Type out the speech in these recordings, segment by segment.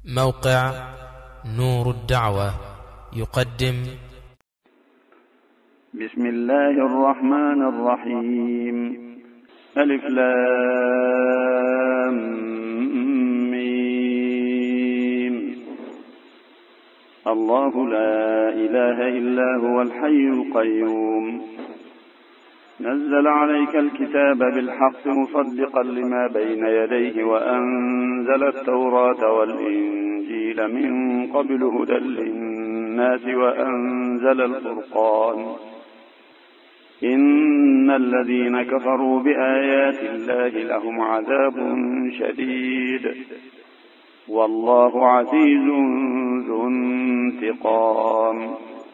موقع نور الدعوة يقدم بسم الله الرحمن الرحيم. ألف لام ميم. الله لا إله إلا هو الحي القيوم. نزل عليك الكتاب بالحق مصدقا لما بين يديه وأنزل التوراة والإنجيل من قبل هدى للناس وأنزل الفرقان. إن الذين كفروا بآيات الله لهم عذاب شديد والله عزيز ذو انتقام.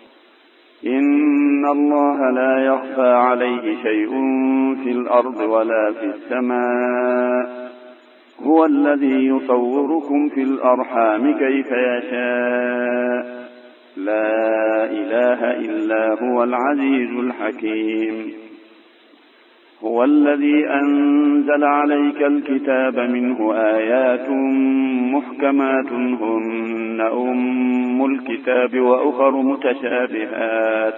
إن الله لا يخفى عليه شيء في الأرض ولا في السماء. هو الذي يصوركم في الأرحام كيف يشاء. لا إله إلا هو العزيز الحكيم. هو الذي أنزل عليك الكتاب منه آيات محكمات هن أم الكتاب وأخر متشابهات.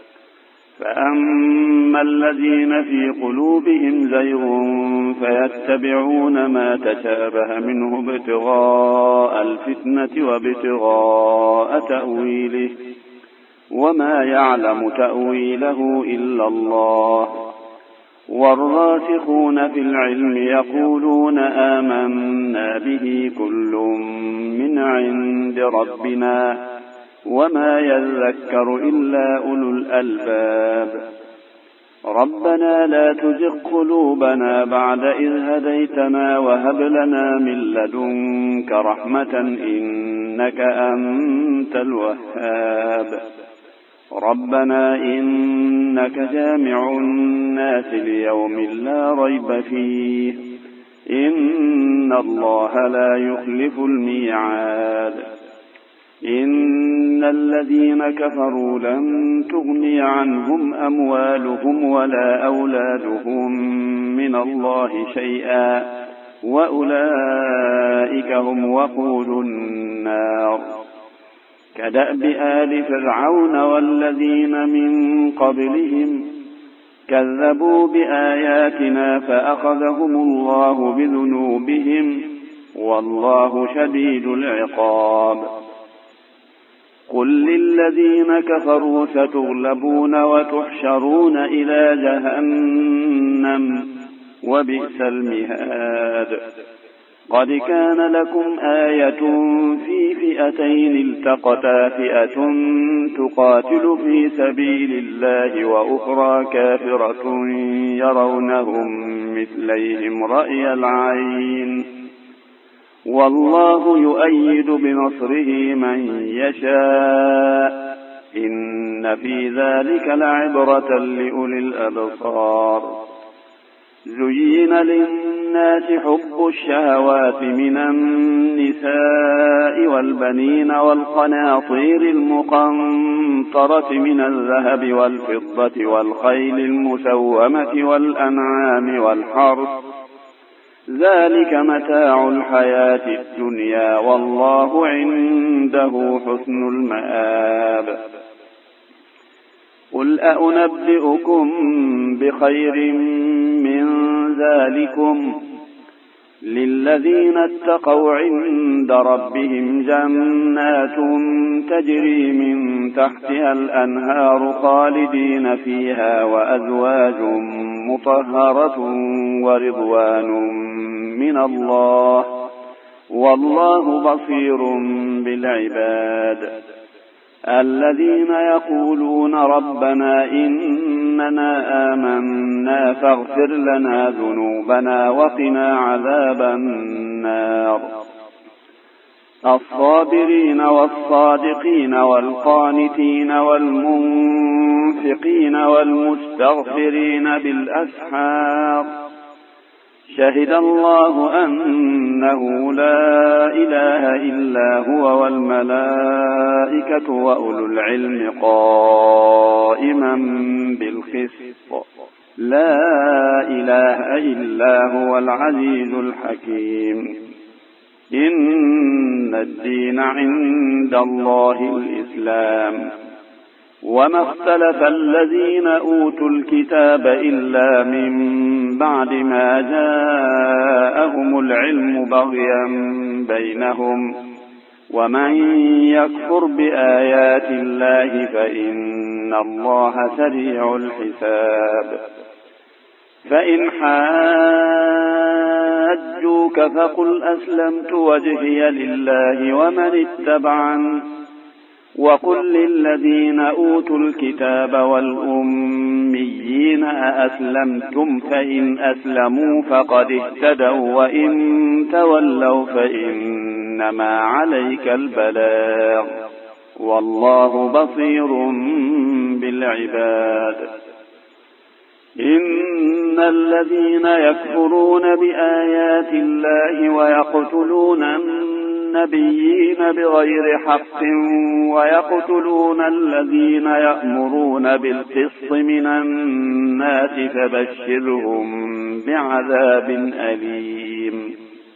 فأما الذين في قلوبهم زيغ فيتبعون ما تشابه منه ابتغاء الفتنة وابتغاء تأويله وما يعلم تأويله إلا الله. والراسخون في العلم يقولون آمنا به كل من عند ربنا وما يذكر إلا أولو الألباب. ربنا لا تزغ قلوبنا بعد إذ هديتنا وهب لنا من لدنك رحمة إنك أنت الوهاب. ربنا إنك جامع الناس ليوم لا ريب فيه إن الله لا يخلف الميعاد. إن الذين كفروا لن تغني عنهم أموالهم ولا أولادهم من الله شيئا وأولئك هم وقود النار. كدأب آل فرعون والذين من قبلهم كذبوا بآياتنا فأخذهم الله بذنوبهم والله شديد العقاب. قل للذين كفروا ستغلبون وتحشرون إلى جهنم وبئس المهاد. قد كان لكم آية في فئتين التقتا فئة تقاتل في سبيل الله وأخرى كافرة يرونهم مثليهم رأي العين والله يؤيد بنصره من يشاء. إن في ذلك لعبرة لأولي الأبصار. زين للناس حب الشهوات من النساء والبنين والقناطير المقنطرة من الذهب والفضة والخيل المسومة والأنعام والحرث ذلك متاع الحياة الدنيا والله عنده حسن المآب. قل أنبئكم بخير من ذلكم للذين اتقوا عند ربهم جنات تجري من تحتها الأنهار خالدين فيها وأزواج مطهرة ورضوان من الله والله بصير بالعباد. الذين يقولون ربنا إننا آمنا فاغفر لنا ذنوبنا وقنا عذاب النار. الصابرين والصادقين والقانتين والمنفقين والمستغفرين بالأسحار. شهد الله أنه لا إله إلا هو والملائكة وأولو العلم قائما بالقسط. لا إله إلا هو العزيز الحكيم. إن الدين عند الله الإسلام. وما اختلف الذين أوتوا الكتاب إلا من بعد ما جاءهم العلم بغيا بينهم، ومن يكفر بآيات الله فإن الله سريع الحساب. فإن حاجوك فقل أسلمت وجهي لله ومن اتبعني، وقل للذين أوتوا الكتاب والأميين أأسلمتم فإن أسلموا فقد اهتدوا وإن تولوا فإنما عليك البلاغ والله بصير بالعباد. إن الذين يكفرون بآيات الله ويقتلون النبيين بغير حق ويقتلون الذين يأمرون بالقسط من الناس فبشرهم بعذاب أليم.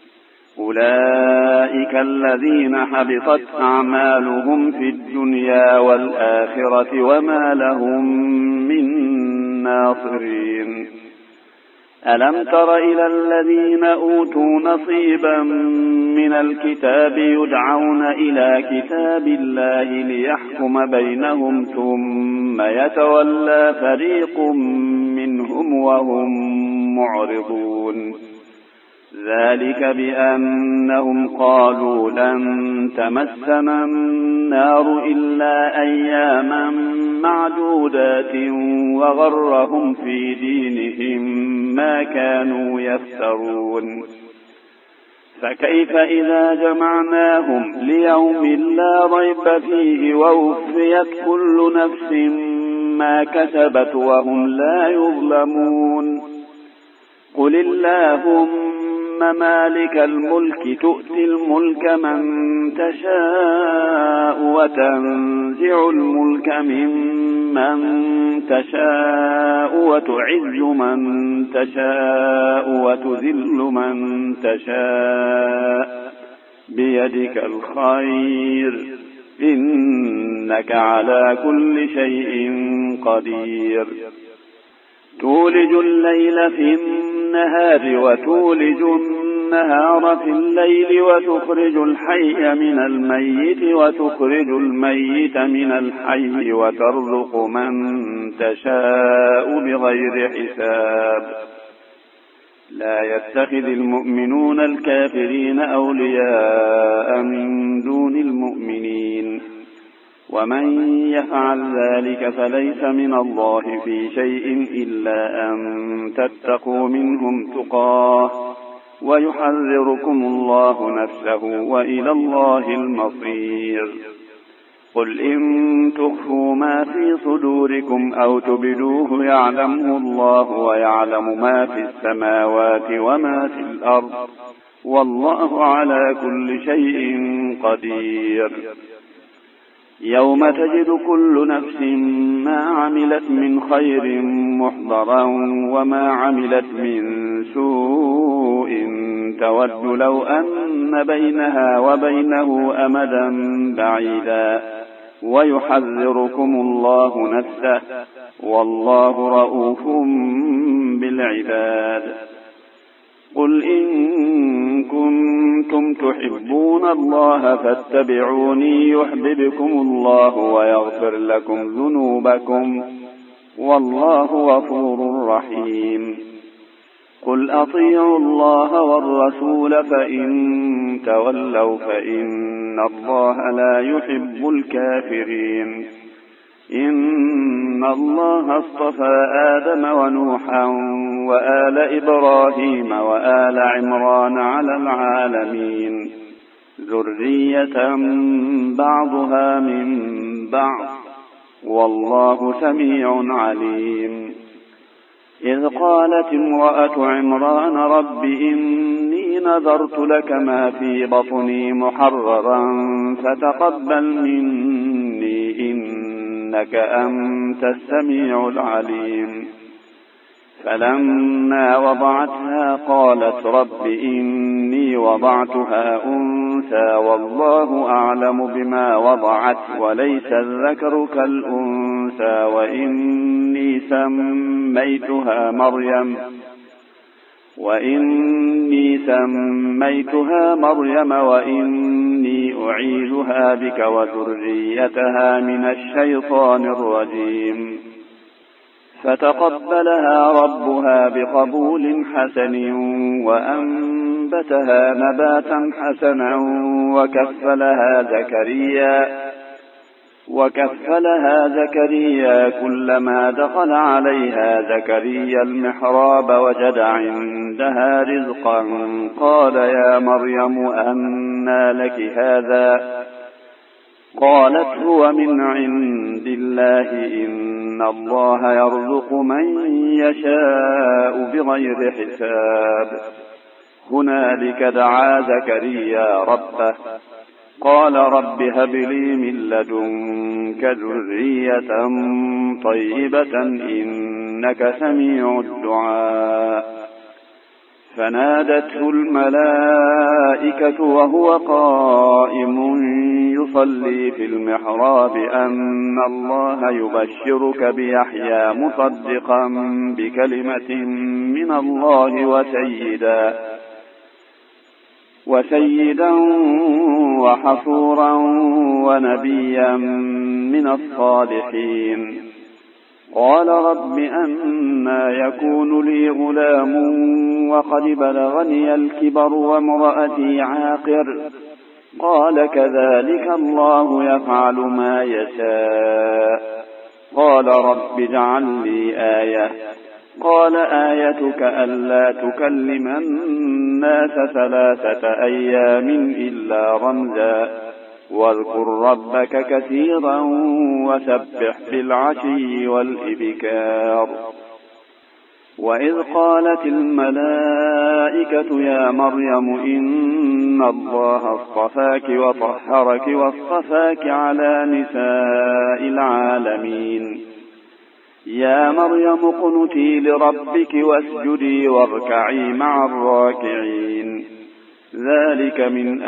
أولئك الذين حبطت أعمالهم في الدنيا والآخرة وما لهم من ناصرين. ألم تر إلى الذين أوتوا نصيبا من الكتاب يدعون إلى كتاب الله ليحكم بينهم ثم يتولى فريق منهم وهم معرضون. ذلك بأنهم قالوا لن تمسنا النار إلا أياما معدودات وغرهم في دينهم ما كانوا يفترون. فكيف إذا جمعناهم ليوم لا ريب فيه ووفيت كل نفس ما كسبت وهم لا يظلمون. قل اللهم مالك الملك تؤتي الملك من تشاء وتنزع الملك ممن تشاء وتعز من تشاء وتذل من تشاء بيدك الخير إنك على كل شيء قدير. تولج الليل في النهار وتولج النهار في الليل وتخرج الحي من الميت وتخرج الميت من الحي وترزق من تشاء بغير حساب. لا يتخذ المؤمنون الكافرين أولياء من دون المؤمنين ومن يفعل ذلك فليس من الله في شيء إلا أن تتقوا منهم تقاه ويحذركم الله نفسه وإلى الله المصير. قل إن تخفوا ما في صدوركم أو تبدوه يعلمه الله ويعلم ما في السماوات وما في الأرض والله على كل شيء قدير. يوم تجد كل نفس ما عملت من خير محضرا وما عملت من سوء تود لو أن بينها وبينه أمدا بعيدا ويحذركم الله نفسه والله رؤوف بالعباد. قل إن كنتم تحبون الله فاتبعوني يحببكم الله ويغفر لكم ذنوبكم والله غفور رحيم. قل أطيعوا الله والرسول فإن تولوا فإن الله لا يحب الكافرين. إن الله اصطفى آدم ونوحا وآل إبراهيم وآل عمران على العالمين ذرية بعضها من بعض والله سميع عليم. إذ قالت امرأة عمران رب إني نذرت لك ما في بطني محررا فتقبل مني إنك أنت السميع العليم. فلما وضعتها قالت رب إني وضعتها أنثى والله أعلم بما وضعت وليس الذكر كالأنثى وإني سميتها مريم وإني أعيذها بك وذريتها من الشيطان الرجيم فتقبلها ربها بقبول حسن وأنبتها نباتا حسنا وكفلها زكريا كلما دخل عليها زكريا المحراب وجد عندها رزقا قال يا مريم أنى لك هذا قالت هو من عند الله إن الله يرزق من يشاء بغير حساب هنالك دعا زكريا ربه قال رب هب لي من لدنك ذرية طيبة إنك سميع الدعاء فنادته الملائكة وهو قائم يصلي في المحراب أن الله يبشرك بيحيى مصدقا بكلمة من الله وسيدا وحصورا ونبيا من الصالحين قال رب أنى يكون لي غلام وقد بلغني الكبر وامرأتي عاقر قال كذلك الله يفعل ما يشاء قال رب اجعل لي آية قال آيتك ألا تكلم الناس 3 أيام إلا رمزا واذكر ربك كثيرا وسبح بالعشي والإبكار وإذ قالت الملائكة يا مريم إن الله اصطفاك وطهرك واصطفاك على نساء العالمين يا مريم اقنتي لربك واسجدي واركعي مع الراكعين ذلك من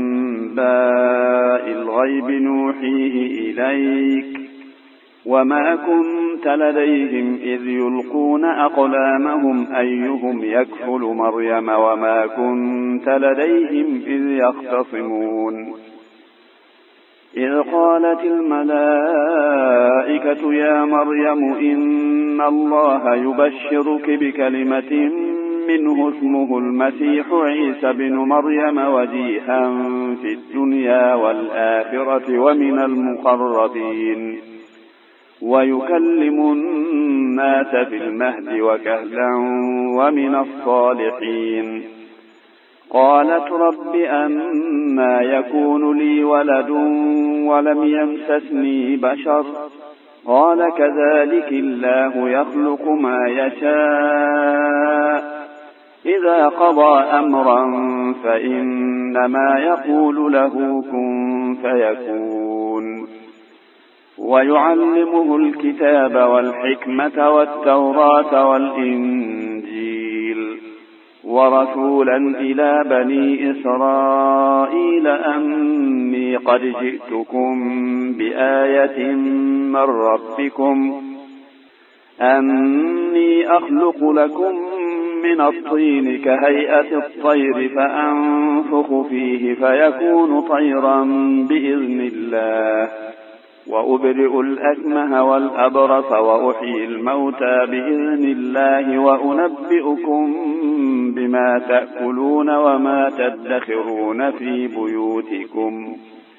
أنباء الغيب نوحيه إليك وما كنت لديهم إذ يلقون أقلامهم أيهم يكفل مريم وما كنت لديهم إذ يختصمون إذ قالت الملائكة يا مريم إن الله يبشرك بكلمة منه اسمه المسيح عيسى بن مريم وجيها في الدنيا والآخرة ومن المقربين ويكلم الناس في المهد وكهلا ومن الصالحين قالت رب أنى يكون لي ولد ولم يمسسني بشر قال كذلك الله يخلق ما يشاء إذا قضى أمرا فإنما يقول له كن فيكون ويعلمه الكتاب والحكمة والتوراة والإنجيل ورسولا إلى بني إسرائيل أني قد جئتكم بآية من ربكم أني أخلق لكم من الطين كهيئة الطير فأنفخ فيه فيكون طيرا بإذن الله وأبرئ الأكمه والأبرص وأحيي الموتى بإذن الله وأنبئكم بما تأكلون وما تدخرون في بيوتكم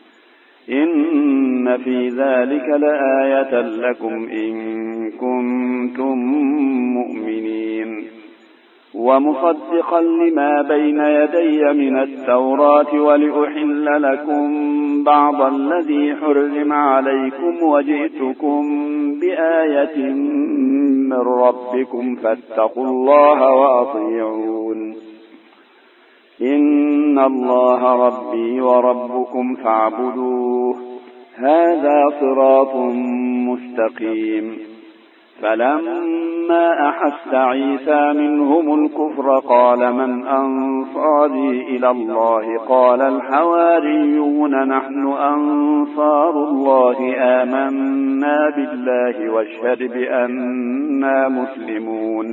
إن في ذلك لآية لكم إن كنتم مؤمنين ومصدقا لما بين يدي من التوراة ولأحل لكم بعض الذي حرم عليكم وجئتكم بآية من ربكم فاتقوا الله وأطيعون إن الله ربي وربكم فاعبدوه هذا صراط مستقيم فلما أحس عيسى منهم الكفر قال من أنصاري إلى الله قال الحواريون نحن أنصار الله آمنا بالله واشهد بأننا مسلمون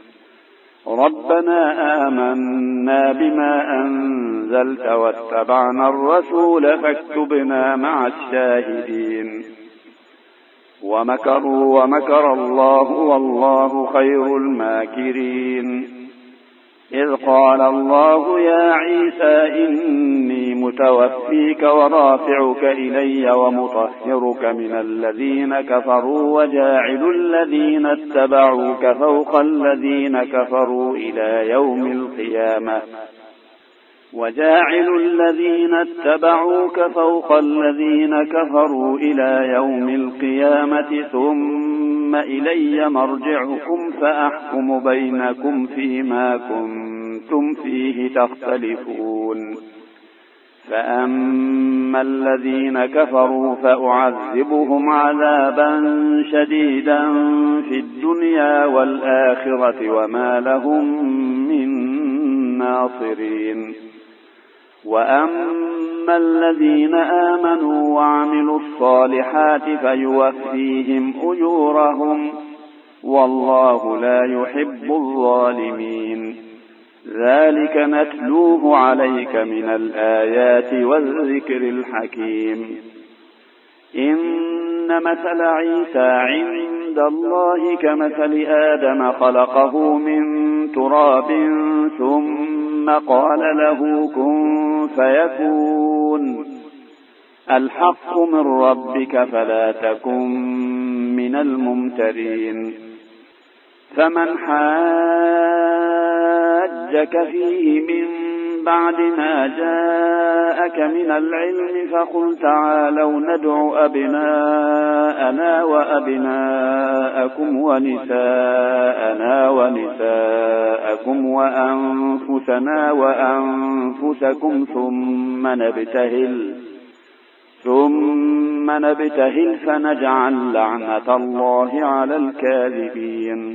ربنا آمنا بما أنزلت واتبعنا الرسول فاكتبنا مع الشاهدين ومكروا ومكر الله والله خير الماكرين إذ قال الله يا عيسى إني متوفيك ورافعك إلي ومطهرك من الذين كفروا وجاعل الذين اتبعوك فوق الذين كفروا إلى يوم القيامة ثم إلي مرجعكم فأحكم بينكم فيما كنتم فيه تختلفون فأما الذين كفروا فأعذبهم عذابا شديدا في الدنيا والآخرة وما لهم من ناصرين وأما الذين آمنوا وعملوا الصالحات فيوفيهم أجورهم والله لا يحب الظالمين ذلك نتلوه عليك من الآيات والذكر الحكيم إن مثل عيسى عند الله كمثل آدم خلقه من تراب ثم قال له كن فيكون الحق من ربك فلا تكن من الممترين فمن حاجك فيه من بعد ما جاءك من العلم فقل تعالوا ندع أبناءنا وأبناءكم ونساءنا ونساءكم وأنفسنا وأنفسكم ثم نبتهل فنجعل لعنة الله على الكاذبين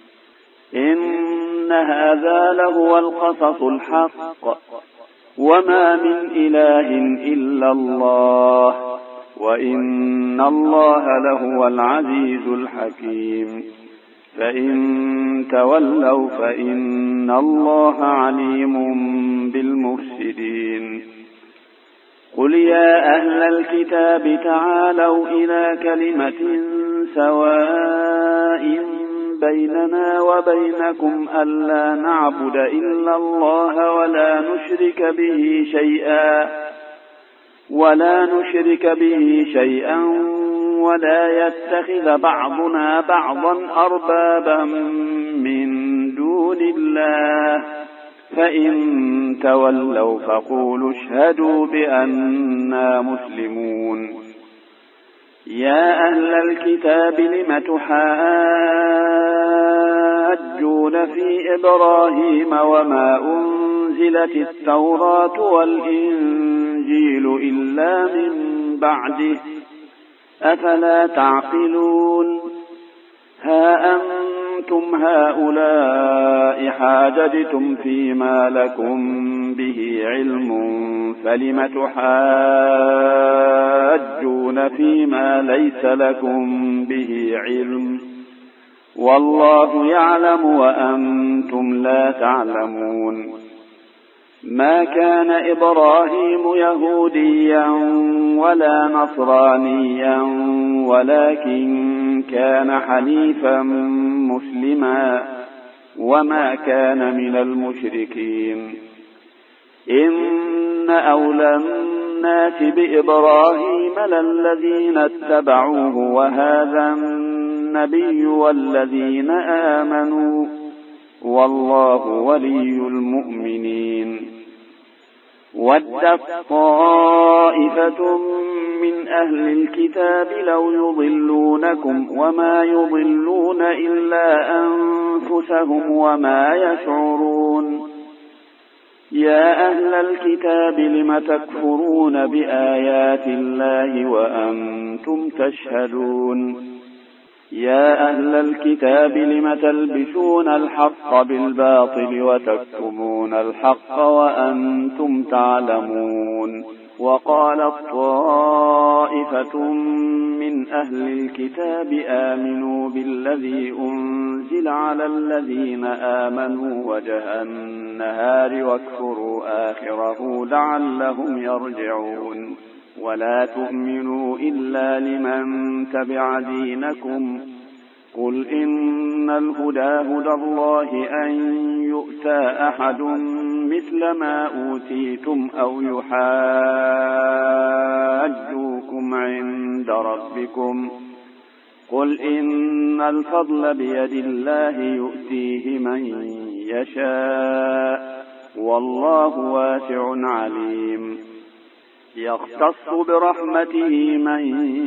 إن هذا لهو القصص الحق وما من إله إلا الله وإن الله لهو العزيز الحكيم فإن تولوا فإن الله عليم بالمفسدين قل يا أهل الكتاب تعالوا إلى كلمة سواء بيننا وبينكم ألا نعبد إلا الله ولا نشرك به شيئا ولا يتخذ بعضنا بعضا أربابا من دون الله فإن تولوا فقولوا اشهدوا بأننا مسلمون يا أهل الكتاب لم تحاجون في إبراهيم وما أنزلت التوراة والإنجيل إلا من بعده أفلا تعقلون ها أنتم هؤلاء حاججتم فيما لكم به علم فلم تحاجون فيما ليس لكم به علم والله يعلم وأنتم لا تعلمون ما كان إبراهيم يهوديا ولا نصرانيا ولكن كان حنيفا مسلما وما كان من المشركين إن أولى الناس بإبراهيم للذين اتبعوه وهذا النبي والذين آمنوا والله ولي المؤمنين ودت طائفة من أهل الكتاب لو يضلونكم وما يضلون إلا أنفسهم وما يشعرون يا أهل الكتاب لم تكفرون بآيات الله وأنتم تشهدون يا أهل الكتاب لم تلبسون الحق بالباطل وتكتمون الحق وأنتم تعلمون. وقالت طائفة من أهل الكتاب آمنوا بالذي أنزل على الذين آمنوا وجه النهار واكفروا آخره لعلهم يرجعون. ولا تؤمنوا إلا لمن تبع دينكم. قل إن الهدى هدى الله أن يؤتى أحد مثل ما أوتيتم أو يحاجوكم عند ربكم. قل إن الفضل بيد الله يؤتيه من يشاء والله واسع عليم. يختص برحمته من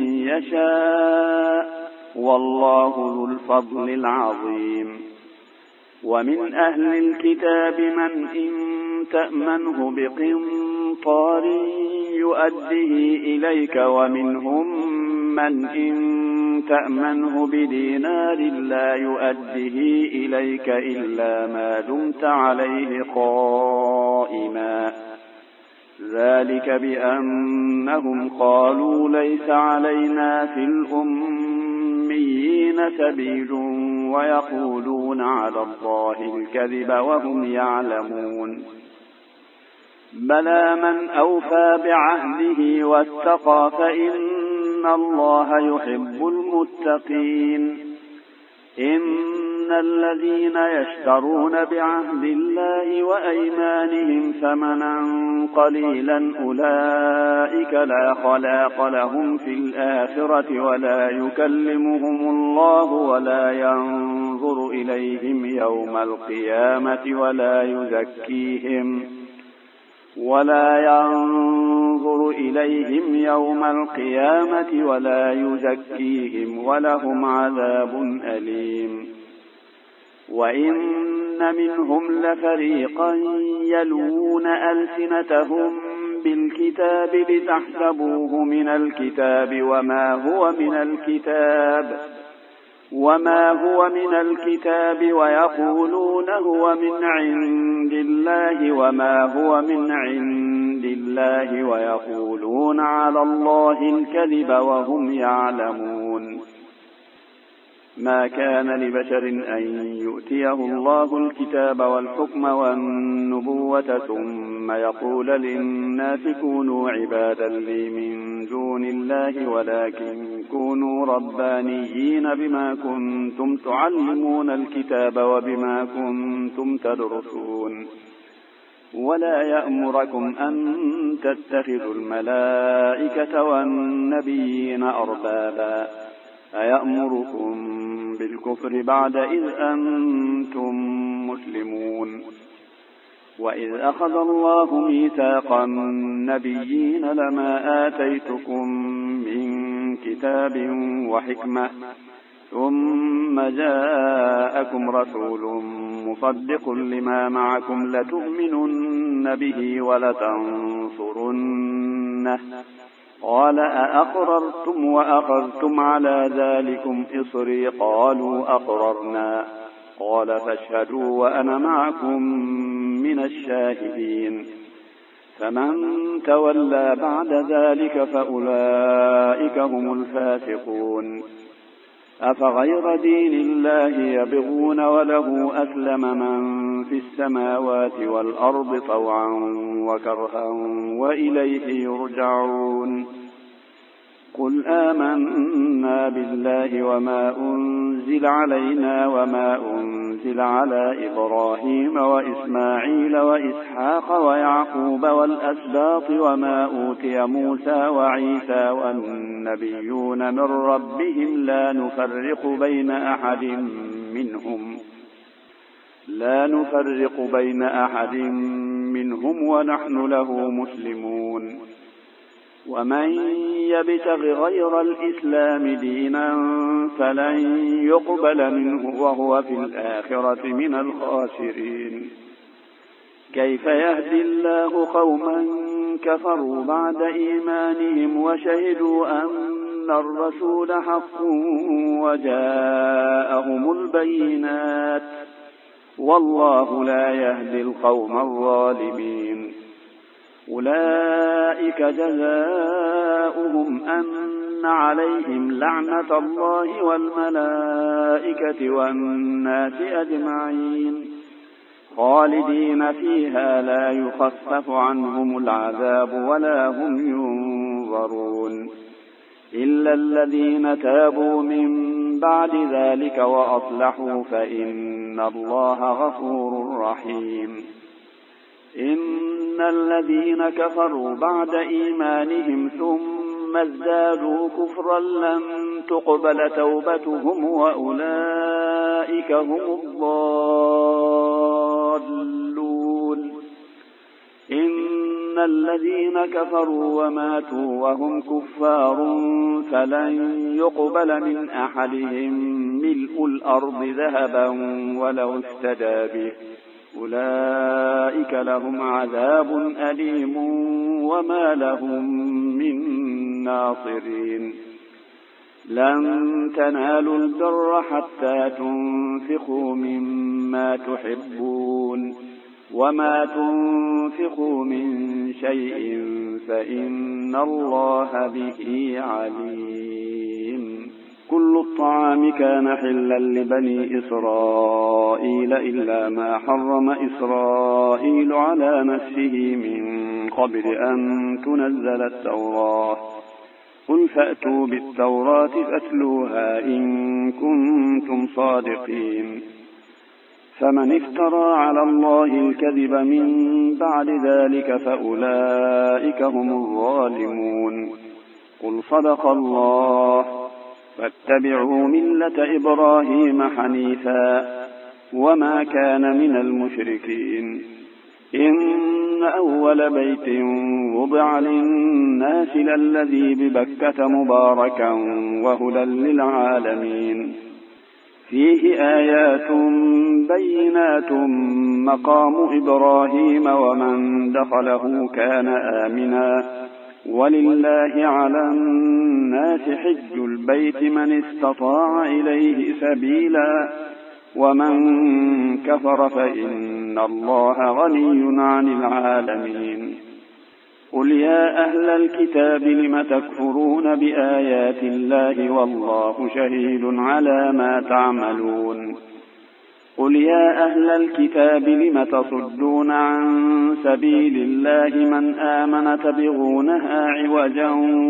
يشاء والله ذو الفضل العظيم. ومن أهل الكتاب من إن تأمنه بقنطار يؤده إليك ومنهم من إن تأمنه بدينار لا يؤده إليك إلا ما دمت عليه قائما. ذلك بأنهم قالوا ليس علينا في الأميين سبيل ويقولون على الله الكذب وهم يعلمون. بلى من أوفى بعهده واتقى فإن الله يحب المتقين. إن الذين يشترون بعهد الله وأيمانهم ثمنا قليلا أولئك لا خلاق لهم في الآخرة ولا يكلمهم الله ولا ينظر إليهم يوم القيامة ولا يزكيهم ولهم عذاب أليم. وإن منهم لفريقا يلوون ألسنتهم بالكتاب لتحسبوه من الكتاب وما هو من الكتاب ويقولون هو من عند الله وما هو من عند الله ويقولون على الله الكذب وهم يعلمون. ما كان لبشر أن يؤتيه الله الكتاب والحكم والنبوة ثم يقول للناس كونوا عبادا لي من دون الله ولكن كونوا ربانيين بما كنتم تعلمون الكتاب وبما كنتم تدرسون. ولا يأمركم أن تتخذوا الملائكة والنبيين أربابا أيأمركم بالكفر بعد إذ أنتم مسلمون. وإذ أخذ الله ميثاق النبيين لما آتيتكم من كتاب وحكمة ثم جاءكم رسول مصدق لما معكم لتؤمنن به ولتنصرنه قال أأقررتم وأخذتم على ذلكم إصري قالوا أقررنا قال فاشهدوا وأنا معكم من الشاهدين. فمن تولى بعد ذلك فأولئك هم الفاسقون. أفغير دين الله يبغون وله أسلم من في السماوات والأرض طوعا وكرها وإليه يرجعون. قل آمنا بالله وما أنزل علينا وما أنزل على إبراهيم وإسماعيل وإسحاق ويعقوب والأسباط وما أوتي موسى وعيسى والنبيون من ربهم لا نفرق بين أحد منهم ونحن له مسلمون. ومن يبتغ غير الإسلام دينا فلن يقبل منه وهو في الآخرة من الخاسرين. كيف يهدي الله قوما كفروا بعد إيمانهم وشهدوا أن الرسول حق وجاءهم البينات والله لا يهدي القوم الظالمين. أولئك جزاؤهم أن عليهم لعنة الله والملائكة والناس أجمعين خالدين فيها لا يخفف عنهم العذاب ولا هم ينظرون إلا الذين تابوا من بعد ذلك وأصلحوا فإن الله غفور رحيم. إن الذين كفروا بعد إيمانهم ثم ازدادوا كفرا لن تقبل توبتهم وأولئك هم الضالون. إن الذين كفروا وماتوا وهم كفار فلن يقبل من أحدهم ملء الأرض ذهبا ولو افتدى به أولئك لهم عذاب أليم وما لهم من ناصرين. لن تنالوا البر حتى تنفقوا مما تحبون وما تنفقوا من شيء فإن الله به عليم. كل الطعام كان حلا لبني إسرائيل إلا ما حرم إسرائيل على نفسه من قبل أن تنزل التوراة. قل فأتوا بالتوراة فاتلوها إن كنتم صادقين. فمن افترى على الله الكذب من بعد ذلك فأولئك هم الظالمون. قل صدق الله فاتبعوا ملة إبراهيم حنيفا وما كان من المشركين. إن أول بيت وضع للناس للذي ببكة مباركا وهدى للعالمين فيه آيات بينات مقام إبراهيم ومن دخله كان آمنا ولله على الناس حج البيت من استطاع إليه سبيلا ومن كفر فإن الله غني عن العالمين. قل يا أهل الكتاب لم تكفرون بآيات الله والله شهيد على ما تعملون. قل يا أهل الكتاب لم تصدون عن سبيل الله من آمن تبغونها عوجا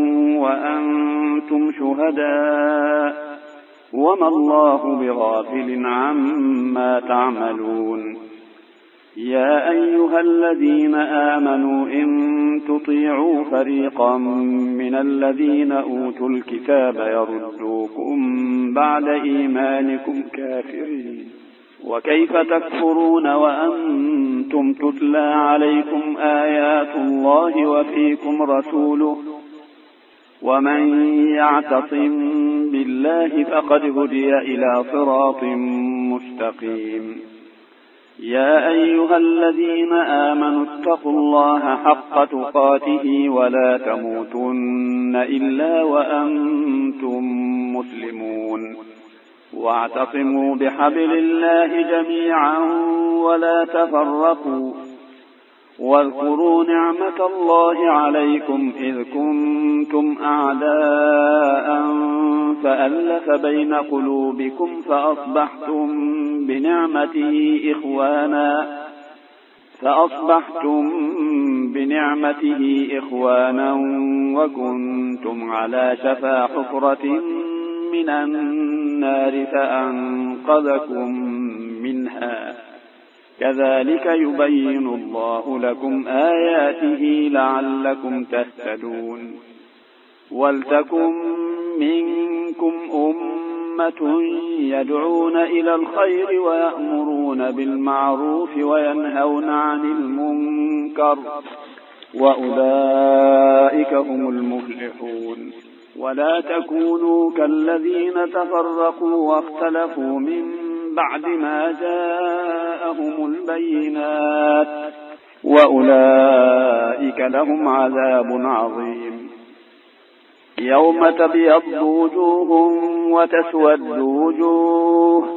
وأنتم شهداء وما الله بغافل عما تعملون. يا أيها الذين آمنوا إن تطيعوا فريقا من الذين أوتوا الكتاب يردوكم بعد إيمانكم كافرين وكيف تكفرون وأنتم تتلى عليكم آيات الله وفيكم رسوله ومن يعتصم بالله فقد هدي إلى صراط مستقيم. يا أيها الذين آمنوا اتقوا الله حق تقاته ولا تموتن إلا وأنتم مسلمون واعتصموا بحبل الله جميعا ولا تفرقوا واذكروا نعمة الله عليكم إذ كنتم أعداء فألف بين قلوبكم فأصبحتم بنعمته إخوانا وكنتم على شفا حفرة من النار فأنقذكم منها كذلك يبين الله لكم آياته لعلكم تهتدون. ولتكن منكم أمة يدعون إلى الخير ويأمرون بالمعروف وينهون عن المنكر وأولئك هم المفلحون. ولا تكونوا كالذين تفرقوا واختلفوا من بعد ما جاءهم البينات وأولئك لهم عذاب عظيم. يوم تبيض وجوه وتسود وجوه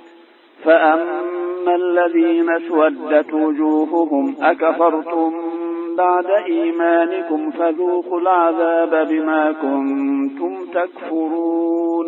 فأما الذين اسودت وجوههم أكفرتم بعد إيمانكم فذوقوا العذاب بما كنتم تكفرون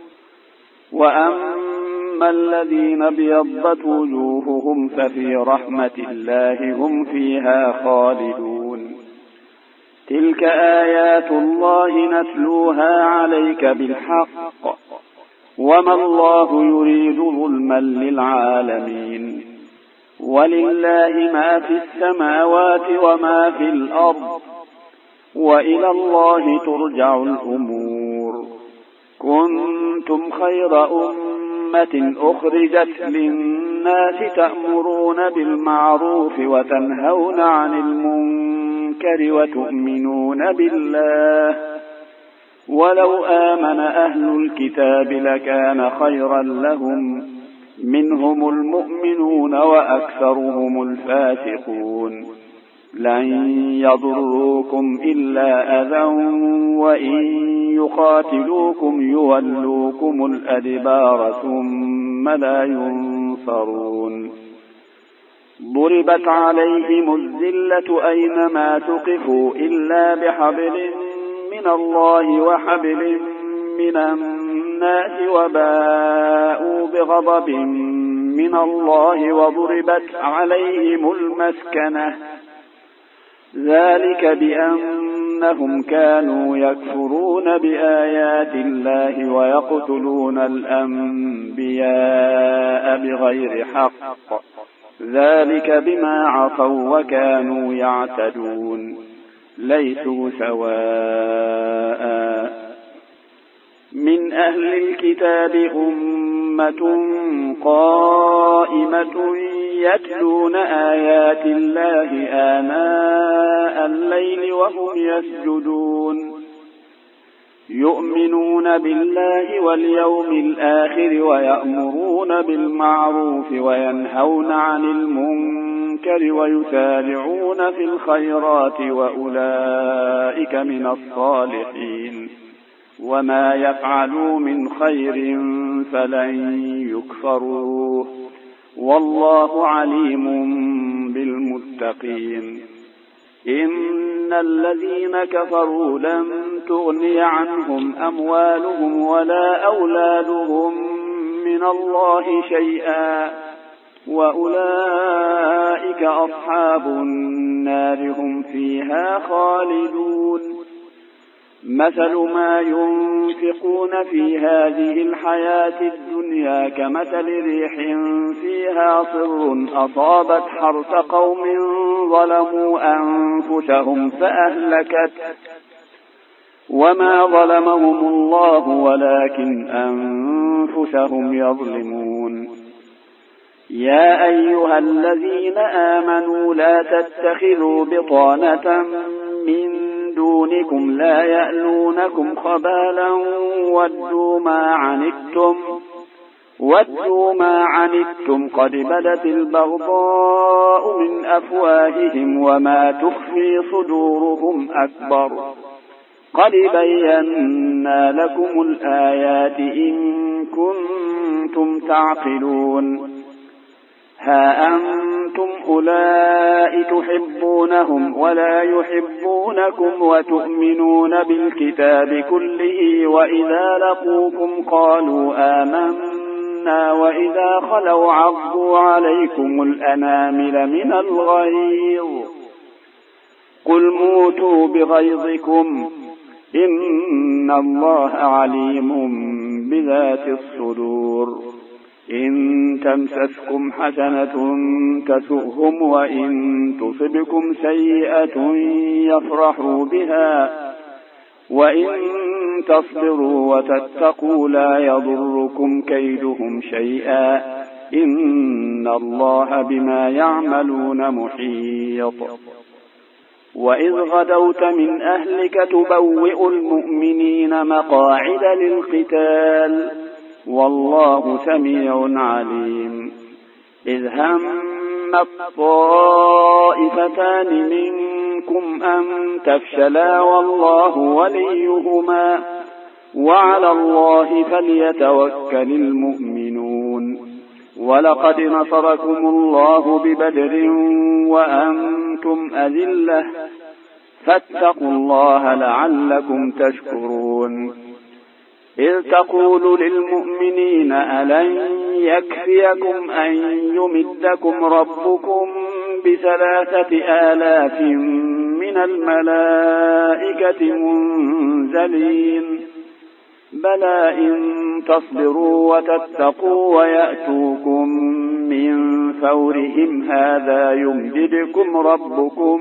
وأما الذين ابيضت وجوههم ففي رحمة الله هم فيها خالدون تلك آيات الله نتلوها عليك بالحق وما الله يريد ظلما للعالمين ولله ما في السماوات وما في الأرض وإلى الله ترجع الأمور كنتم خير أمة أخرجت للناس تأمرون بالمعروف وتنهون عن المنكر وتؤمنون بالله ولو آمن أهل الكتاب لكان خيرا لهم منهم المؤمنون وأكثرهم الفاسقون لن يضروكم إلا أذى وإن يقاتلوكم يولوكم الأدبار ثم لا ينصرون ضربت عليهم الذلة أينما ثقفوا إلا بحبل من الله وحبل من الناس وباءوا بغضب من الله وضربت عليهم المسكنة ذلك بأنهم كانوا يكفرون بآيات الله ويقتلون الأنبياء بغير حق ذلك بما عصوا وكانوا يعتدون ليسوا سواء من أهل الكتاب أمة قائمة يتلون آيات الله آناء الليل وهم يسجدون يؤمنون بالله واليوم الآخر ويأمرون بالمعروف وينهون عن المنكر ويسارعون في الخيرات وأولئك من الصالحين وما يفعلوا من خير فلن يكفروه والله عليم بالمتقين إن الذين كفروا لن تغني عنهم أموالهم ولا أولادهم من الله شيئا وأولئك أصحاب النار هم فيها خالدون مثل ما ينفقون في هذه الحياة الدنيا كمثل ريح فيها صر أصابت حرث قوم ظلموا أنفسهم فأهلكت وما ظلمهم الله ولكن أنفسهم يظلمون يا أيها الذين آمنوا لا تتخذوا بطانة من دونكم لا يألونكم خبالا ودوا ما عنتم قد بدت البغضاء من أفواههم وما تخفي صدورهم أكبر قد بينا لكم الآيات إن كنتم تعقلون ها أنتم أولئك تحبونهم ولا يحبونكم وتؤمنون بالكتاب كله وإذا لقوكم قالوا آمنا وإذا خلوا عضوا عليكم الأنامل من الغيظ قل موتوا بغيظكم إن الله عليم بذات الصدور إن تمسسكم حسنة تسؤهم وإن تصبكم سيئة يفرحوا بها وإن تصبروا وتتقوا لا يضركم كيدهم شيئا إن الله بما يعملون محيط وإذ غدوت من أهلك تبوئ المؤمنين مقاعد للقتال والله سميع عليم إذ هم الطائفتان منكم منكم أن تفشلا والله وليهما وعلى الله فليتوكل المؤمنون. ولقد نصركم الله ببدر وأنتم أذلة فاتقوا الله لعلكم تشكرون. إذ تقول للمؤمنين ألن يكفيكم أن يمدكم ربكم ب3,000 من الملائكة منزلين بلى إن تصبروا وتتقوا ويأتوكم من فورهم هذا يمددكم ربكم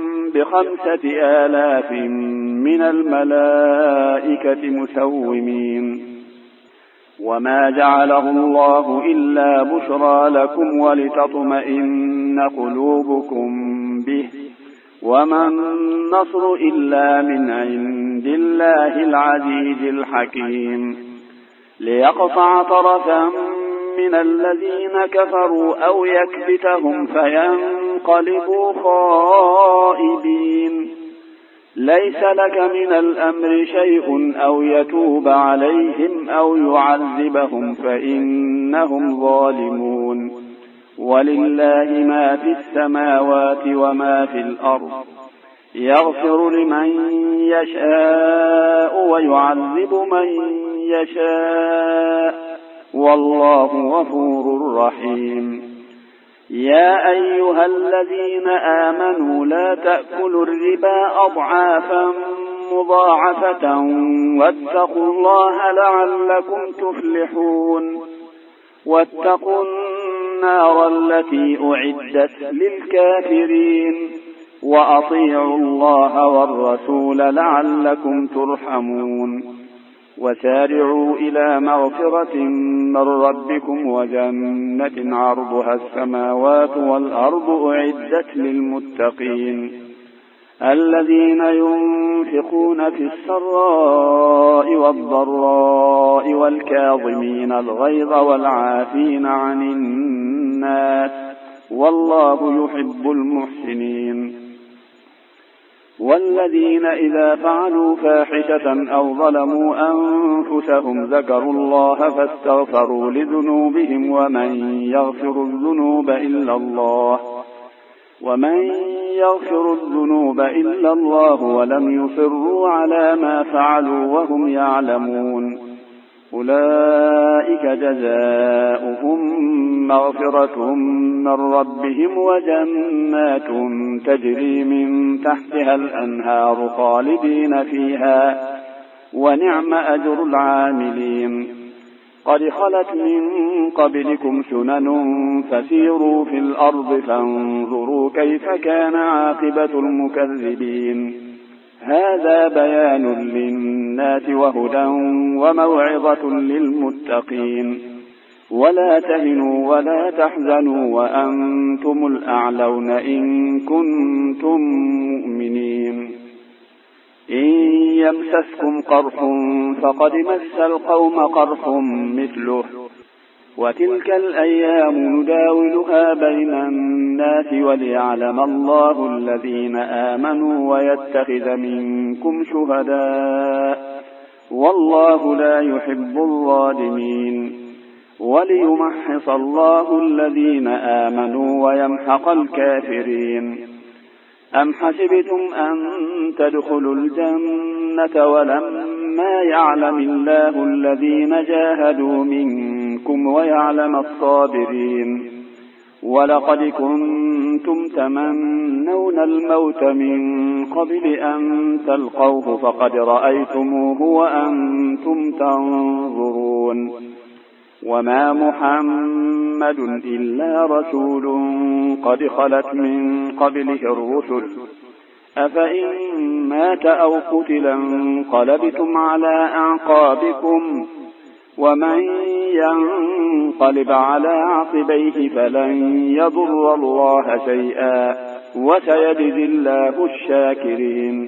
ب5,000 من الملائكة مسومين. وما جعله الله إلا بشرى لكم ولتطمئن قلوبكم به وما النصر إلا من عند الله العزيز الحكيم. ليقطع طرفا من الذين كفروا أو يكبتهم فينقلبوا خائبين. ليس لك من الأمر شيء أو يتوب عليهم أو يعذبهم فإنهم ظالمون. ولله ما في السماوات وما في الأرض يغفر لمن يشاء ويعذب من يشاء والله غفور رحيم. يا أيها الذين آمنوا لا تأكلوا الربا أضعافا مضاعفة واتقوا الله لعلكم تفلحون. واتقوا النار التي أعدت للكافرين وأطيعوا الله والرسول لعلكم ترحمون. وسارعوا إلى مغفرة من ربكم وجنة عرضها السماوات والأرض أعدت للمتقين الذين ينفقون في السراء والضراء والكاظمين الغيظ والعافين عن الناس والله يحب المحسنين. والذين إذا فعلوا فاحشة أو ظلموا أنفسهم ذكروا الله فاستغفروا لذنوبهم ومن يغفر الذنوب إلا الله ولم يصروا على ما فعلوا وهم يعلمون أولئك جزاؤهم مغفرة من ربهم وجنات تجري من تحتها الأنهار خالدين فيها ونعم أجر العاملين. قد خلت من قبلكم سنن فسيروا في الأرض فانظروا كيف كان عاقبة المكذبين. هذا بيان للناس وهدى وموعظة للمتقين. ولا تهنوا ولا تحزنوا وأنتم الأعلون إن كنتم مؤمنين. إن يمسسكم قرح فقد مس القوم قرح مثله وتلك الأيام نداولها بين الناس وليعلم الله الذين آمنوا ويتخذ منكم شهداء والله لا يحب الظالمين. وليمحص الله الذين آمنوا ويمحق الكافرين. أم حسبتم أن تدخلوا الجنة ولما يعلم الله الذين جاهدوا منكم ويعلم الصابرين. ولقد كنتم تمنون الموت من قبل أن تلقوه فقد رأيتموه وأنتم تنظرون. وما محمد إلا رسول قد خلت من قبله الرسل أفإن مات أو قتل انقلبتم على أعقابكم ومن ينقلب على عقبيه فلن يضر الله شيئا وسيجزي الله الشاكرين.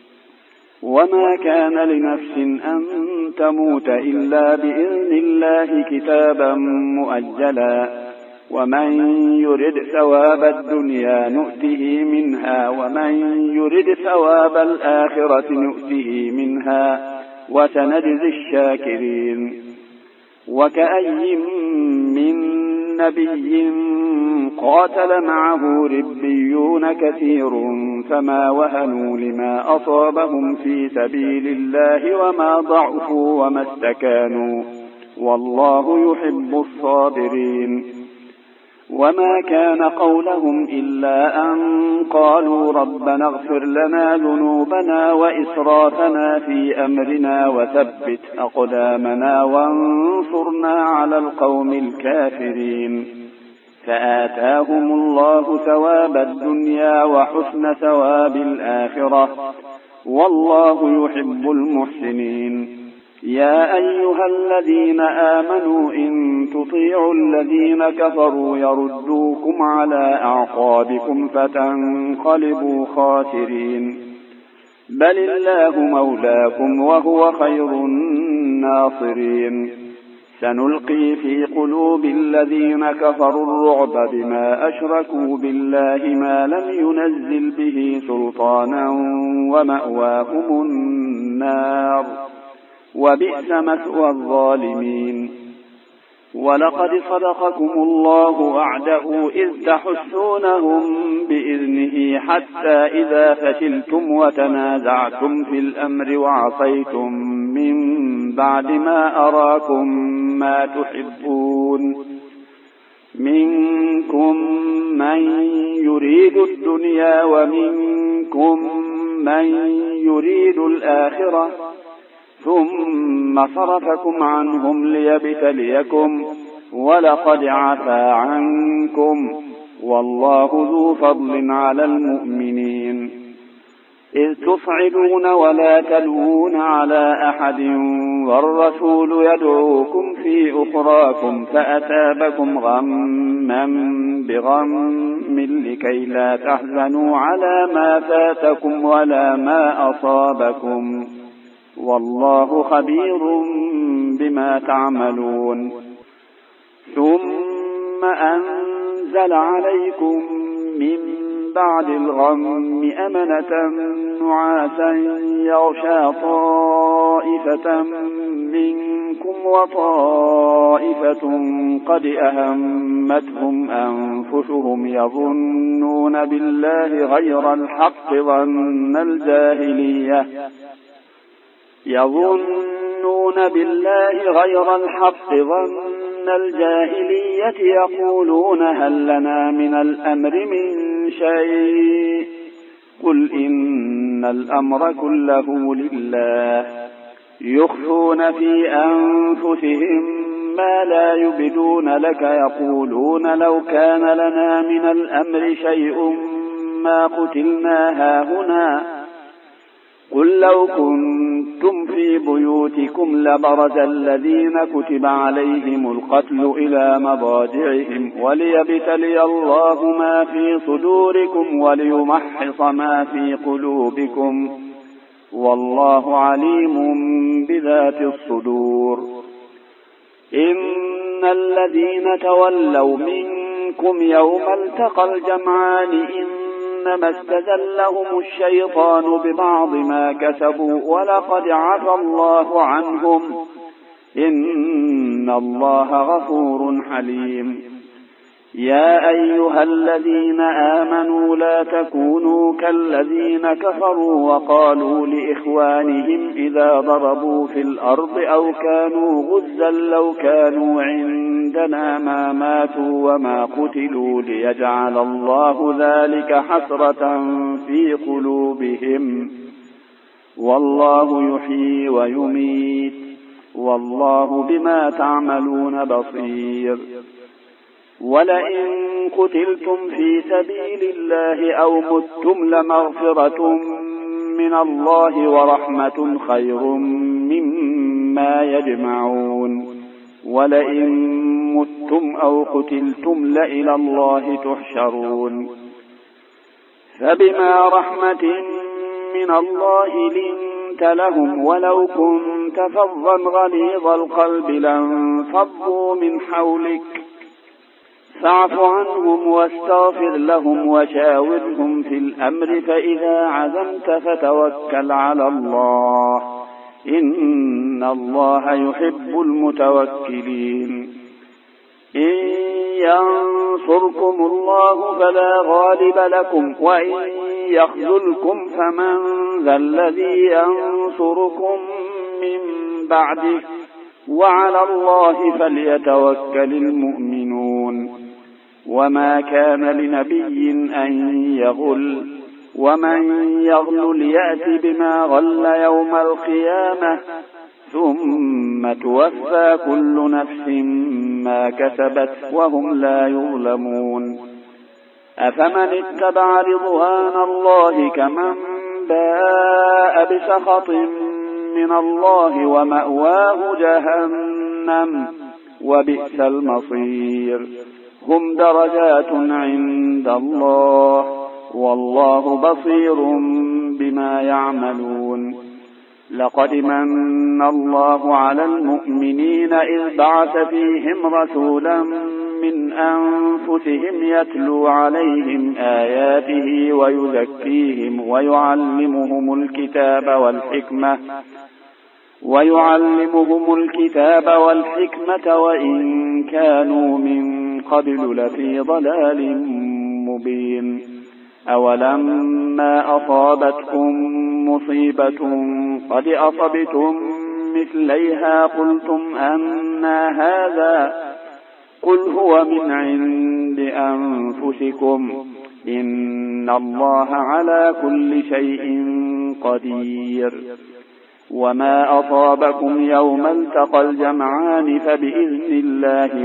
وما كان لنفس أن تموت إلا بإذن الله كتابا مؤجلا ومن يرد ثواب الدنيا نؤته منها ومن يرد ثواب الآخرة نؤته منها وسنجزي الشاكرين. وكأي من نبي قاتل معه ربيون كثير فما وهنوا لما أصابهم في سبيل الله وما ضعفوا وما استكانوا والله يحب الصابرين. وما كان قولهم إلا أن قالوا ربنا اغفر لنا ذنوبنا وإسرافنا في أمرنا وثبت أقدامنا وانصرنا على القوم الكافرين. فآتاهم الله ثواب الدنيا وحسن ثواب الآخرة والله يحب المحسنين. يا أيها الذين آمنوا إن تطيعوا الذين كفروا يردوكم على أعقابكم فتنقلبوا خاسرين. بل الله مولاكم وهو خير الناصرين. سنلقي في قلوب الذين كفروا الرعب بما أشركوا بالله ما لم ينزل به سلطانا ومأواهم النار وبئس مثوى الظالمين. ولقد صدقكم الله وعده إذ تحسونهم بإذنه حتى إذا فشلتم وتنازعتم في الأمر وعصيتم من بعد ما أراكم ما تحبون منكم من يريد الدنيا ومنكم من يريد الآخرة ثم صرفكم عنهم ليبتليكم ولقد عفا عنكم والله ذو فضل على المؤمنين. إذ تصعدون ولا تلوون على أحد والرسول يدعوكم في أخراكم فأثابكم غما بغم لكي لا تحزنوا على ما فاتكم ولا ما أصابكم والله خبير بما تعملون. ثم أنزل عليكم من بعد الغم أمنة نعاسا يغشى طائفة منكم وطائفة قد أهمتهم أنفسهم يظنون بالله غير الحق ظن الجاهلية يقولون هل لنا من الأمر من شيء قل إن الأمر كله لله يخفون في أنفسهم ما لا يبدون لك يقولون لو كان لنا من الأمر شيء ما قتلنا هاهنا قل لو كنتم في بيوتكم لبرز الذين كتب عليهم القتل إلى مضاجعهم وليبتلي الله ما في صدوركم وليمحص ما في قلوبكم والله عليم بذات الصدور. إن الذين تولوا منكم يوم التقى الجمعان إنما استزلهم الشيطان ببعض ما كسبوا ولقد عفا الله عنهم إن الله غفور حليم. يا أيها الذين آمنوا لا تكونوا كالذين كفروا وقالوا لإخوانهم إذا ضربوا في الأرض أو كانوا غزا لو كانوا عندنا ما ماتوا وما قتلوا ليجعل الله ذلك حسرة في قلوبهم والله يحيي ويميت والله بما تعملون بصير. ولئن قتلتم في سبيل الله أو متم لمغفرة من الله ورحمة خير مما يجمعون. ولئن متم أو قتلتم لإلى الله تحشرون. فبما رحمة من الله لنت لهم ولو كنت فظا غليظ القلب لانفضوا من حولك فاعف عنهم واستغفر لهم وشاورهم في الأمر فإذا عزمت فتوكل على الله إن الله يحب المتوكلين إن ينصركم الله فلا غالب لكم وإن يخذلكم فمن ذا الذي ينصركم من بعده وعلى الله فليتوكل المؤمنون وما كان لنبي أن يغل ومن يغل يأت بما غل يوم القيامة ثم توفى كل نفس ما كسبت وهم لا يظلمون أفمن اتبع رضوان الله كمن باء بسخط من الله ومأواه جهنم وبئس المصير هم درجات عند الله والله بصير بما يعملون لقد من الله على المؤمنين إذ بعث فيهم رسولا من أنفسهم يتلو عليهم آياته ويزكيهم ويعلمهم الكتاب والحكمة وإن كانوا من قبل لفي ضلال مبين أولما أصابتكم مصيبة قد أصبتم مثليها قلتم أنى هذا قل هو من عند أنفسكم إن الله على كل شيء قدير وما أصابكم يوم التقى الجمعان فبإذن الله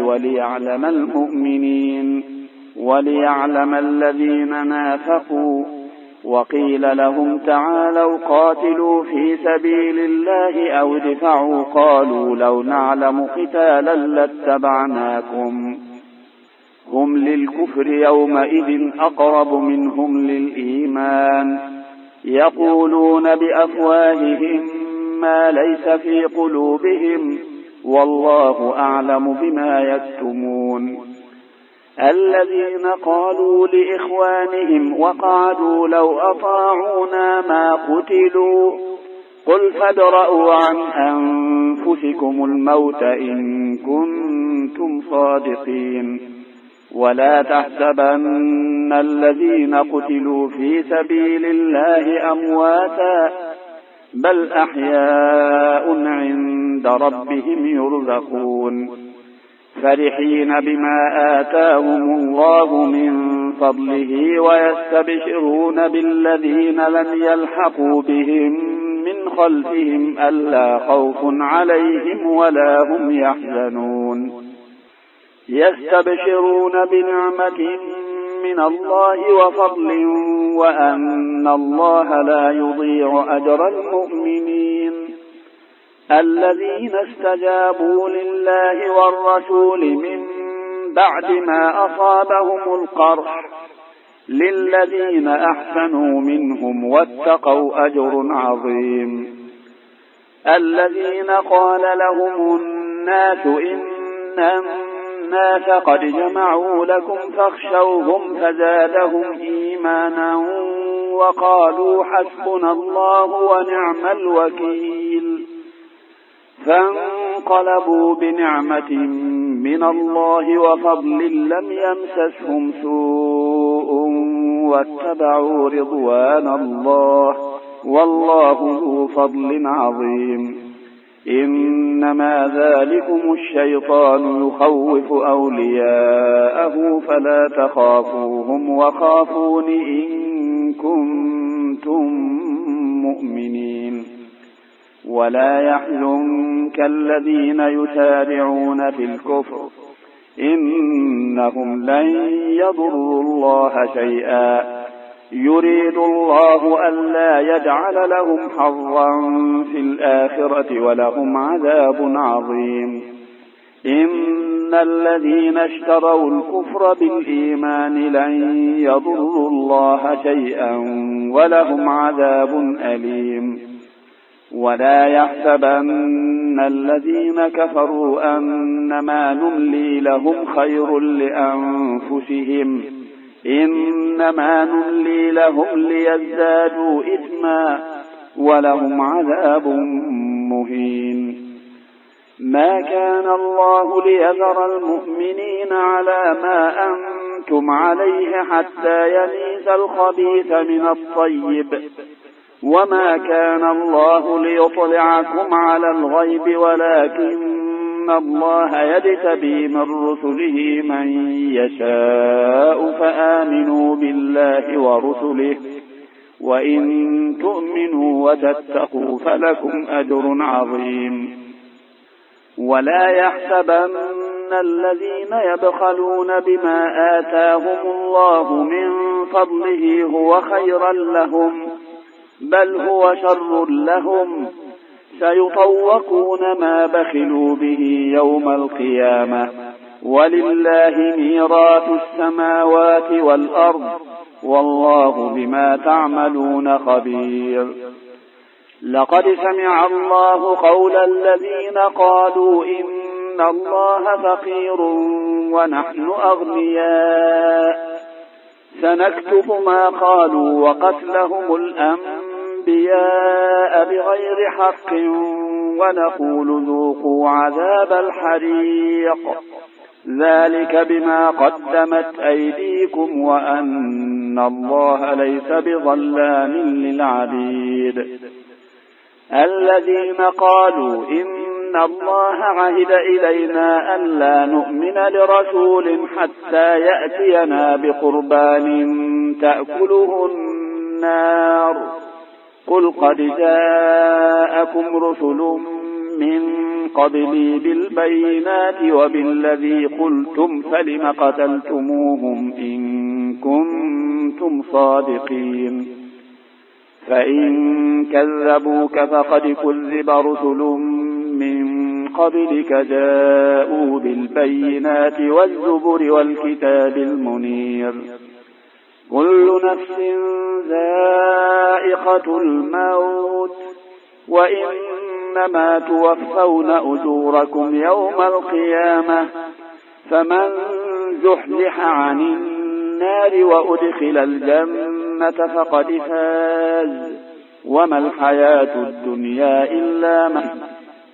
وليعلم الذين نافقوا وقيل لهم تعالوا قاتلوا في سبيل الله أو ادفعوا قالوا لو نعلم قتالا لاتبعناكم هم للكفر يومئذ أقرب منهم للإيمان يقولون بأفواههم ما ليس في قلوبهم والله أعلم بما يكتمون الذين قالوا لإخوانهم وقعدوا لو أطاعونا ما قتلوا قل فادرءوا عن أنفسكم الموت إن كنتم صادقين ولا تحسبن الذين قتلوا في سبيل الله أمواتا بل أحياء عند ربهم يرزقون فرحين بما آتاهم الله من فضله ويستبشرون بالذين لم يلحقوا بهم من خلفهم ألا خوف عليهم ولا هم يحزنون يستبشرون بنعمة من الله وفضل وأن الله لا يضيع أجر المؤمنين الذين استجابوا لله والرسول من بعد ما أصابهم القرح للذين أحسنوا منهم واتقوا أجر عظيم الذين قال لهم الناس إن الناس قد جمعوا لكم فاخشوهم فزادهم إيمانا وقالوا حسبنا الله ونعم الوكيل فانقلبوا بنعمة من الله وفضل لم يمسسهم سوء واتبعوا رضوان الله والله ذو فضل عظيم إنما ذلكم الشيطان يخوف أولياءه فلا تخافوهم وخافون إن كنتم مؤمنين ولا يحزنك الذين يسارعون في الكفر إنهم لن يضروا الله شيئا يريد الله ألا يجعل لهم حظا في الآخرة ولهم عذاب عظيم إن الذين اشتروا الكفر بالإيمان لن يضروا الله شيئا ولهم عذاب أليم ولا يحسبن الذين كفروا أنما نملي لهم خير لأنفسهم إنما نملي لهم ليزدادوا إثما ولهم عذاب مهين. ما كان الله ليذر المؤمنين على ما أنتم عليه حتى يميز الخبيث من الطيب وما كان الله ليطلعكم على الغيب ولكن الله يجتبي من رسله من يشاء فآمنوا بالله ورسله وإن تؤمنوا وتتقوا فلكم أجر عظيم. ولا يحسبن الذين يبخلون بما آتاهم الله من فضله هو خيرا لهم بل هو شر لهم سيطوقون ما بخلوا به يوم القيامة ولله ميراث السماوات والأرض والله بما تعملون خبير. لقد سمع الله قول الذين قالوا إن الله فقير ونحن أغنياء سنكتب ما قالوا وقتلهم الأنبياء بغير حق ونقول ذوقوا عذاب الحريق ذلك بما قدمت أيديكم وأن الله ليس بظلام للعبيد. الذين قالوا إن الله عهد إلينا ألا نؤمن لرسول حتى يأتينا بقربان تأكله النار قل قد جاءكم رسل من قبلي بالبينات وبالذي قلتم فلم قتلتموهم إن كنتم صادقين فإن كذبوك فقد كذب رسل من قبلك جاءوا بالبينات والزبر والكتاب المنير كل نفس ذائقة الموت وإنما توفون أجوركم يوم القيامة فمن زحزح عن النار وأدخل الجنة فقد فاز وما الحياة الدنيا إلا متاع.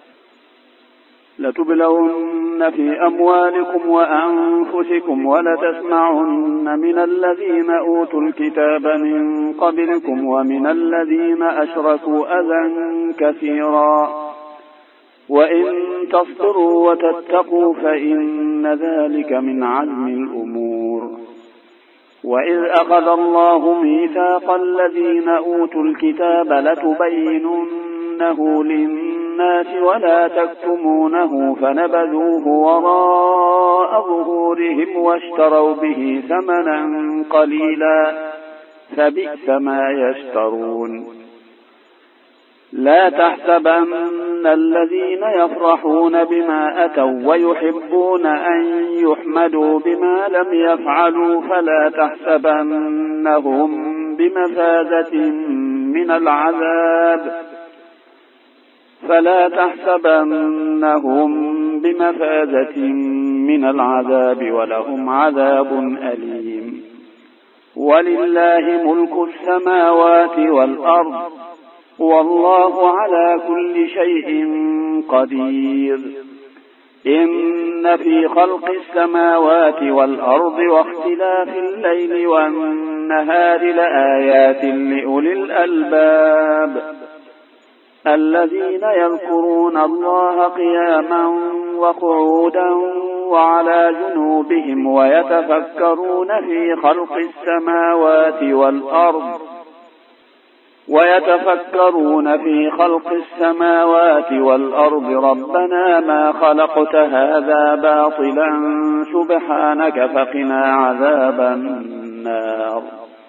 لتبلون في أموالكم وأنفسكم ولتسمعن من الذين أوتوا الكتاب من قبلكم ومن الذين أشركوا أذى كثيرا وإن تصبروا وتتقوا فإن ذلك من عزم الأمور. وإذ أخذ الله ميثاق الذين أوتوا الكتاب لتبيننه للناس ولا تكتمونه فنبذوه وراء ظهورهم واشتروا به ثمنا قليلا فبئس ما يشترون. لا تحسبن الذين يفرحون بما أتوا ويحبون أن يحمدوا بما لم يفعلوا فلا تحسبنهم بمفازة من العذاب ولهم عذاب أليم. ولله ملك السماوات والأرض والله على كل شيء قدير. إن في خلق السماوات والأرض واختلاف الليل والنهار لآيات لأولي الألباب الذين يذكرون الله قياما وقعودا وعلى جنوبهم ويتفكرون في خلق السماوات والأرض ربنا ما خلقت هذا باطلا سبحانك فقنا عذاب النار.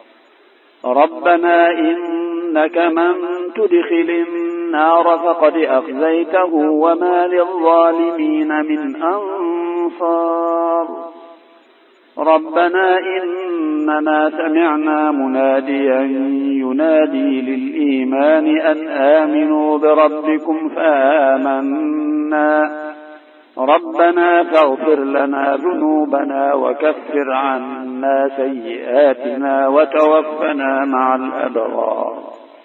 ربنا إنك من تدخل النار فقد أخزيته وما للظالمين من أنصار. ربنا إننا سمعنا مناديا ينادي للإيمان أن آمنوا بربكم فآمنا ربنا فاغفر لنا ذنوبنا وكفر عنا سيئاتنا وتوفنا مع الأبرار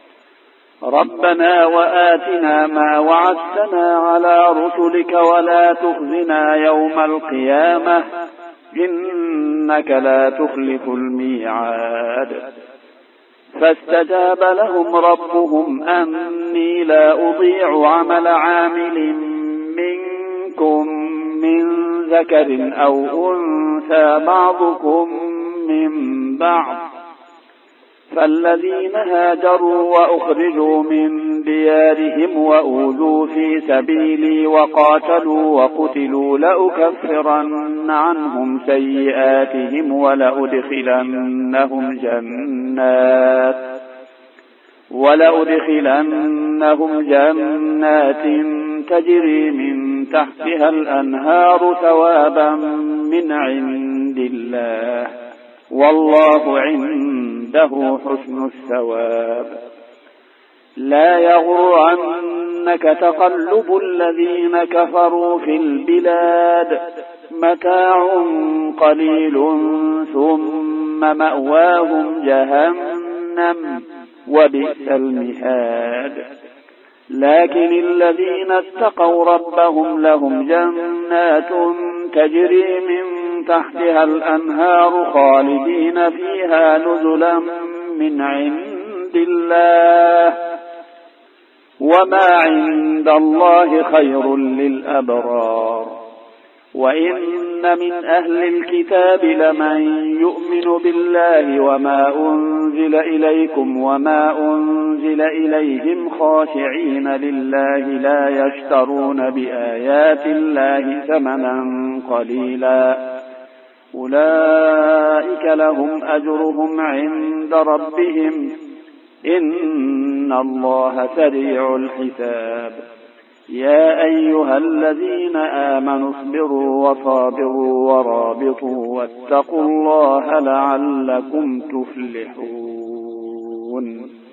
ربنا وآتنا ما وعدتنا على رسلك ولا تخزنا يوم القيامة إنك لا تخلف الميعاد فاستجاب لهم ربهم أني لا أضيع عمل عامل منكم من ذكر أو أنثى بعضكم من بعض فالذين هاجروا وأخرجوا من ديارهم وأوذوا في سبيلي وقاتلوا وقتلوا لأكفرن عنهم سيئاتهم ولأدخلنهم جنات تجري من تحتها الأنهار ثوابا من عند الله والله عنده حسن الثواب لا يغرنك تقلب الذين كفروا في البلاد متاع قليل ثم مأواهم جهنم وبئس المهاد لكن الذين اتقوا ربهم لهم جنات تجري من تحتها الأنهار خالدين فيها نزلا من عند الله وما عند الله خير للأبرار وإن من أهل الكتاب لمن يؤمن بالله وما أنزل إليكم وما أنزل إليهم خاشعين لله لا يشترون بآيات الله ثمنا قليلا أولئك لهم أجرهم عند ربهم إن الله سريع الحساب يا أيها الذين آمنوا اصبروا وصابروا ورابطوا واتقوا الله لعلكم تفلحون